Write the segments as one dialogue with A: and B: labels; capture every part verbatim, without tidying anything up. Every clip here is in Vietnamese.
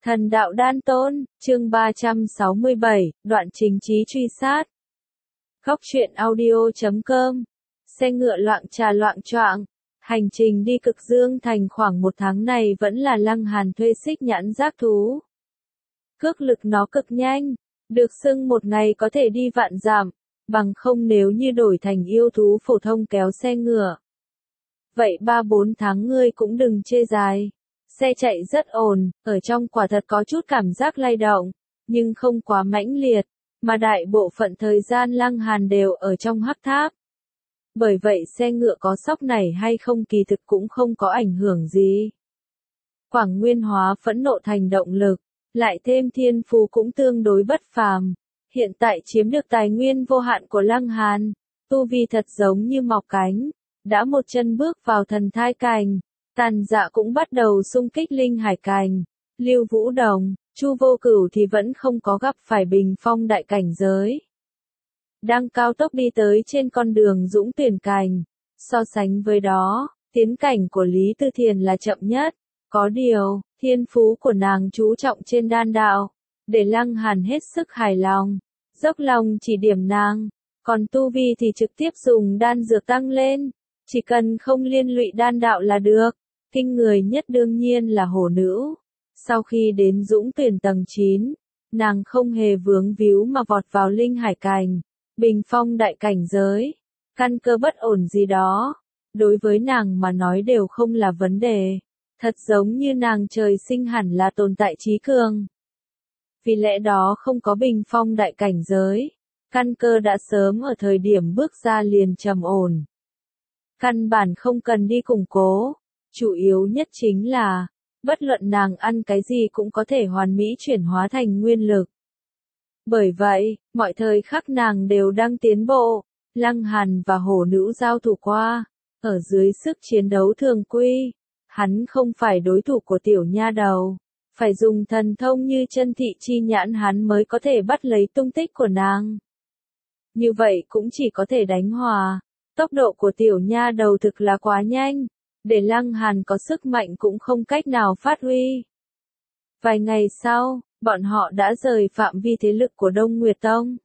A: Thần đạo đan tôn, chương ba trăm sáu mươi bảy, đoạn chính chí truy sát. Góc truyện audio chấm com. Xe ngựa loạng trà loạng choạng. Hành trình đi Cực Dương Thành khoảng một tháng này vẫn là Lăng Hàn thuê xích nhãn giác thú. Cước lực nó cực nhanh, được xưng một ngày có thể đi vạn dặm, bằng không nếu như đổi thành yêu thú phổ thông kéo xe ngựa. Vậy ba bốn tháng ngươi cũng đừng chê dài. Xe chạy rất ổn, ở trong quả thật có chút cảm giác lay động, nhưng không quá mãnh liệt, mà đại bộ phận thời gian Lăng Hàn đều ở trong hắc tháp. Bởi vậy xe ngựa có sóc này hay không kỳ thực cũng không có ảnh hưởng gì. Quảng Nguyên hóa phẫn nộ thành động lực, lại thêm thiên phú cũng tương đối bất phàm. Hiện tại chiếm được tài nguyên vô hạn của Lăng Hàn, tu vi thật giống như mọc cánh, đã một chân bước vào thần thai cành. Tàn Dạ cũng bắt đầu xung kích linh hải cành, Lưu Vũ Đồng, Chu Vô Cửu thì vẫn không có gặp phải bình phong đại cảnh giới. Đang cao tốc đi tới trên con đường dũng tuyển cành, so sánh với đó, tiến cảnh của Lý Tư Thiền là chậm nhất, có điều, thiên phú của nàng chú trọng trên đan đạo, để Lăng Hàn hết sức hài lòng, dốc lòng chỉ điểm nàng, còn tu vi thì trực tiếp dùng đan dược tăng lên, chỉ cần không liên lụy đan đạo là được. Kinh người nhất đương nhiên là hổ nữ. Sau khi đến dũng tuyển tầng chín, nàng không hề vướng víu mà vọt vào linh hải cành, bình phong đại cảnh giới, căn cơ bất ổn gì đó. Đối với nàng mà nói đều không là vấn đề. Thật giống như nàng trời sinh hẳn là tồn tại trí cường. Vì lẽ đó không có bình phong đại cảnh giới, căn cơ đã sớm ở thời điểm bước ra liền trầm ổn. Căn bản không cần đi củng cố. Chủ yếu nhất chính là, bất luận nàng ăn cái gì cũng có thể hoàn mỹ chuyển hóa thành nguyên lực. Bởi vậy, mọi thời khắc nàng đều đang tiến bộ, Lăng Hàn và hổ nữ giao thủ qua, ở dưới sức chiến đấu thường quy, hắn không phải đối thủ của tiểu nha đầu, phải dùng thần thông như chân thị chi nhãn hắn mới có thể bắt lấy tung tích của nàng. Như vậy cũng chỉ có thể đánh hòa, tốc độ của tiểu nha đầu thực là quá nhanh. Để Lăng Hàn có sức mạnh cũng không cách nào phát huy. Vài ngày sau, bọn họ đã rời phạm vi thế lực của Đông Nguyệt Tông.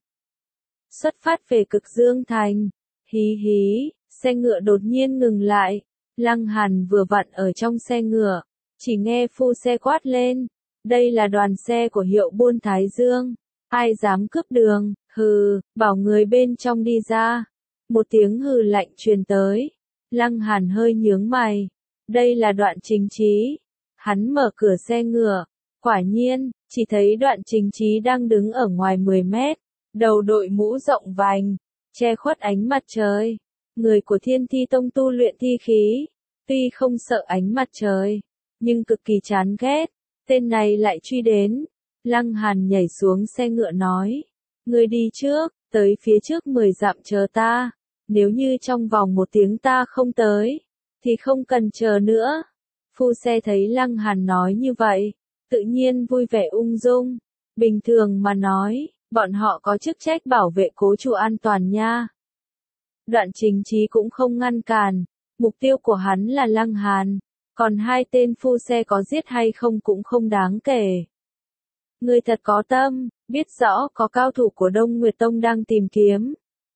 A: Xuất phát về Cực Dương Thành. Hí hí, xe ngựa đột nhiên ngừng lại. Lăng Hàn vừa vặn ở trong xe ngựa, chỉ nghe phu xe quát lên. Đây là đoàn xe của Hiệu Buôn Thái Dương. Ai dám cướp đường, hừ, bảo người bên trong đi ra. Một tiếng hừ lạnh truyền tới. Lăng Hàn hơi nhướng mày. Đây là Đoạn Chính Chí. Hắn mở cửa xe ngựa. Quả nhiên, chỉ thấy Đoạn Chính Chí đang đứng ở ngoài mười mét. Đầu đội mũ rộng vành, che khuất ánh mặt trời. Người của Thiên Thi Tông tu luyện thi khí. Tuy không sợ ánh mặt trời, nhưng cực kỳ chán ghét. Tên này lại truy đến. Lăng Hàn nhảy xuống xe ngựa nói. Người đi trước, tới phía trước mười dặm chờ ta. Nếu như trong vòng một tiếng ta không tới, thì không cần chờ nữa. Phu xe thấy Lăng Hàn nói như vậy, tự nhiên vui vẻ ung dung. Bình thường mà nói, bọn họ có chức trách bảo vệ cố chủ an toàn nha. Đoạn Chính Chí cũng không ngăn cản, mục tiêu của hắn là Lăng Hàn, còn hai tên phu xe có giết hay không cũng không đáng kể. Người thật có tâm, biết rõ có cao thủ của Đông Nguyệt Tông đang tìm kiếm.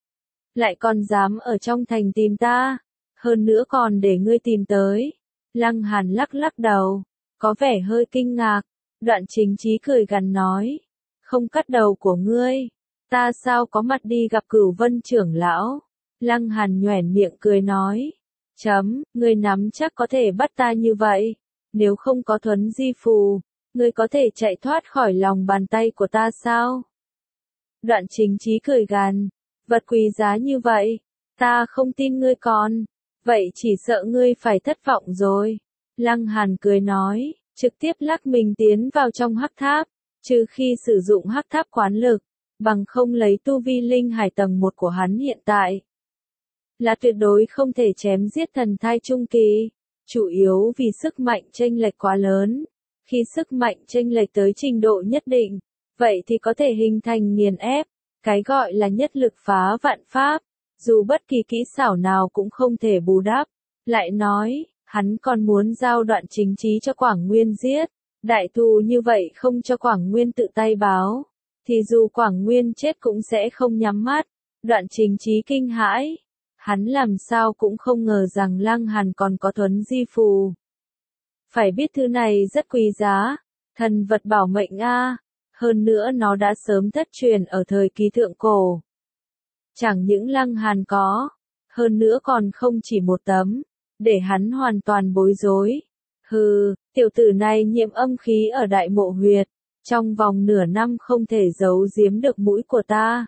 A: Lại còn dám ở trong thành tìm ta, hơn nữa còn để ngươi tìm tới. Lăng Hàn lắc lắc đầu, có vẻ hơi kinh ngạc. Đoạn Chính Chí cười gằn nói, không cắt đầu của ngươi, ta sao có mặt đi gặp Cửu Vân trưởng lão. Lăng Hàn nhoẻn miệng cười nói, chấm, ngươi nắm chắc có thể bắt ta như vậy, nếu không có thuấn di phù, ngươi có thể chạy thoát khỏi lòng bàn tay của ta sao? Đoạn Chính Chí cười gằn, vật quý giá như vậy, ta không tin ngươi còn, vậy chỉ sợ ngươi phải thất vọng rồi. Lăng Hàn cười nói, trực tiếp lắc mình tiến vào trong hắc tháp, trừ khi sử dụng hắc tháp quán lực, bằng không lấy tu vi linh hải tầng một của hắn hiện tại. Là tuyệt đối không thể chém giết thần thai trung kỳ, chủ yếu vì sức mạnh chênh lệch quá lớn. Khi sức mạnh chênh lệch tới trình độ nhất định, vậy thì có thể hình thành nghiền ép. Cái gọi là nhất lực phá vạn pháp, dù bất kỳ kỹ xảo nào cũng không thể bù đắp. Lại nói, hắn còn muốn giao Đoạn Chính Chí cho Quảng Nguyên giết, Đại thù như vậy không cho Quảng Nguyên tự tay báo, thì dù Quảng Nguyên chết cũng sẽ không nhắm mắt. Đoạn Chính Chí kinh hãi, hắn làm sao cũng không ngờ rằng Lăng Hàn còn có thuấn di phù. Phải biết thứ này rất quý giá, thần vật bảo mệnh a, hơn nữa nó đã sớm thất truyền ở thời kỳ thượng cổ. Chẳng những Lăng Hàn có, hơn nữa còn không chỉ một tấm, để hắn hoàn toàn bối rối. Hừ, tiểu tử này nhiễm âm khí ở Đại Mộ Huyệt, trong vòng nửa năm không thể giấu giếm được mũi của ta.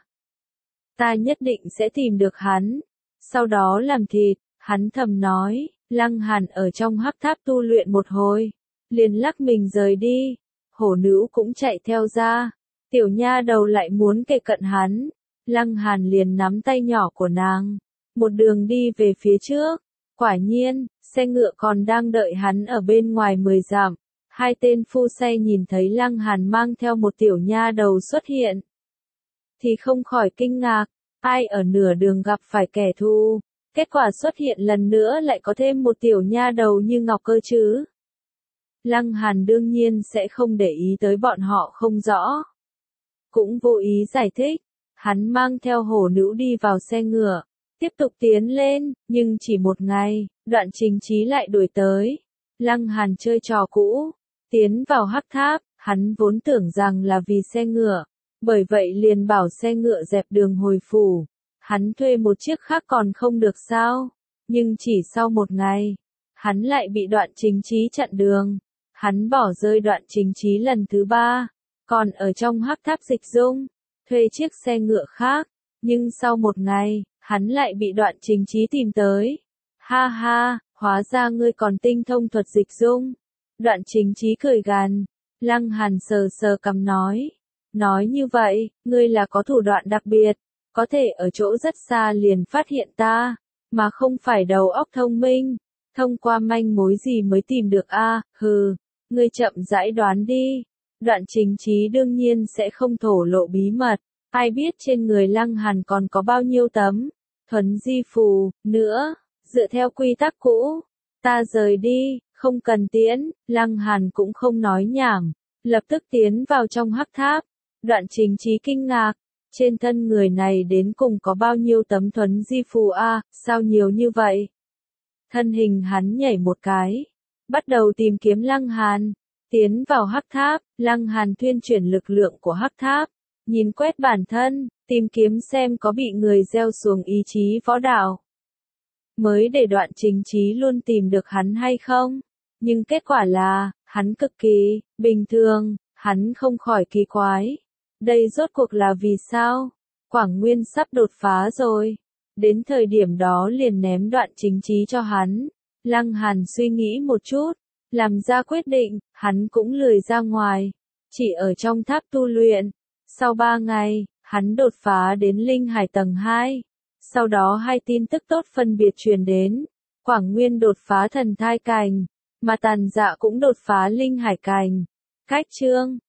A: Ta nhất định sẽ tìm được hắn, sau đó làm thịt. Hắn thầm nói. Lăng Hàn ở trong hắc tháp tu luyện một hồi, liền lắc mình rời đi. Hổ nữ cũng chạy theo ra, tiểu nha đầu lại muốn kề cận hắn. Lăng Hàn liền nắm tay nhỏ của nàng, một đường đi về phía trước. Quả nhiên, xe ngựa còn đang đợi hắn ở bên ngoài mười dặm. Hai tên phu xe nhìn thấy Lăng Hàn mang theo một tiểu nha đầu xuất hiện, thì không khỏi kinh ngạc, ai ở nửa đường gặp phải kẻ thù, kết quả xuất hiện lần nữa lại có thêm một tiểu nha đầu như ngọc cơ chứ. Lăng Hàn đương nhiên sẽ không để ý tới bọn họ không rõ, cũng vô ý giải thích. Hắn mang theo hổ nữ đi vào xe ngựa, tiếp tục tiến lên, nhưng chỉ một ngày, Đoạn Chính Chí lại đuổi tới. Lăng Hàn chơi trò cũ, tiến vào hắc tháp, hắn vốn tưởng rằng là vì xe ngựa, bởi vậy liền bảo xe ngựa dẹp đường hồi phủ. Hắn thuê một chiếc khác còn không được sao, nhưng chỉ sau một ngày, hắn lại bị Đoạn Chính Chí chặn đường. Hắn bỏ rơi Đoạn Chính Chí lần thứ ba, còn ở trong hắc tháp dịch dung, thuê chiếc xe ngựa khác, nhưng sau một ngày, hắn lại bị Đoạn Chính Chí tìm tới. Ha ha, hóa ra ngươi còn tinh thông thuật dịch dung. Đoạn Chính Chí cười gằn. Lăng Hàn sờ sờ cằm nói, nói như vậy, ngươi là có thủ đoạn đặc biệt, có thể ở chỗ rất xa liền phát hiện ta, mà không phải đầu óc thông minh, thông qua manh mối gì mới tìm được a, à, hừ, ngươi chậm rãi đoán đi. Đoạn Chính Chí đương nhiên sẽ không thổ lộ bí mật, ai biết trên người Lăng Hàn còn có bao nhiêu tấm thuấn di phù nữa. Dựa theo quy tắc cũ, ta rời đi, không cần tiễn. Lăng Hàn cũng không nói nhảm, lập tức tiến vào trong hắc tháp. Đoạn Chính Chí kinh ngạc, trên thân người này đến cùng có bao nhiêu tấm thuấn di phù a, à, sao nhiều như vậy? Thân hình hắn nhảy một cái, bắt đầu tìm kiếm Lăng Hàn. Tiến vào hắc tháp, Lăng Hàn thuyên chuyển lực lượng của hắc tháp, nhìn quét bản thân, tìm kiếm xem có bị người gieo xuống ý chí võ đạo, mới để Đoạn Chính Chí luôn tìm được hắn hay không. Nhưng kết quả là, hắn cực kỳ bình thường. Hắn không khỏi kỳ quái, đây rốt cuộc là vì sao? Quảng Nguyên sắp đột phá rồi, đến thời điểm đó liền ném Đoạn Chính Chí cho hắn. Lăng Hàn suy nghĩ một chút, làm ra quyết định. Hắn cũng lười ra ngoài, chỉ ở trong tháp tu luyện. Sau ba ngày, hắn đột phá đến linh hải tầng hai. Sau đó hai tin tức tốt phân biệt truyền đến. Quảng Nguyên đột phá thần thai cành, mà Tàn Dạ cũng đột phá linh hải cành. Cách chương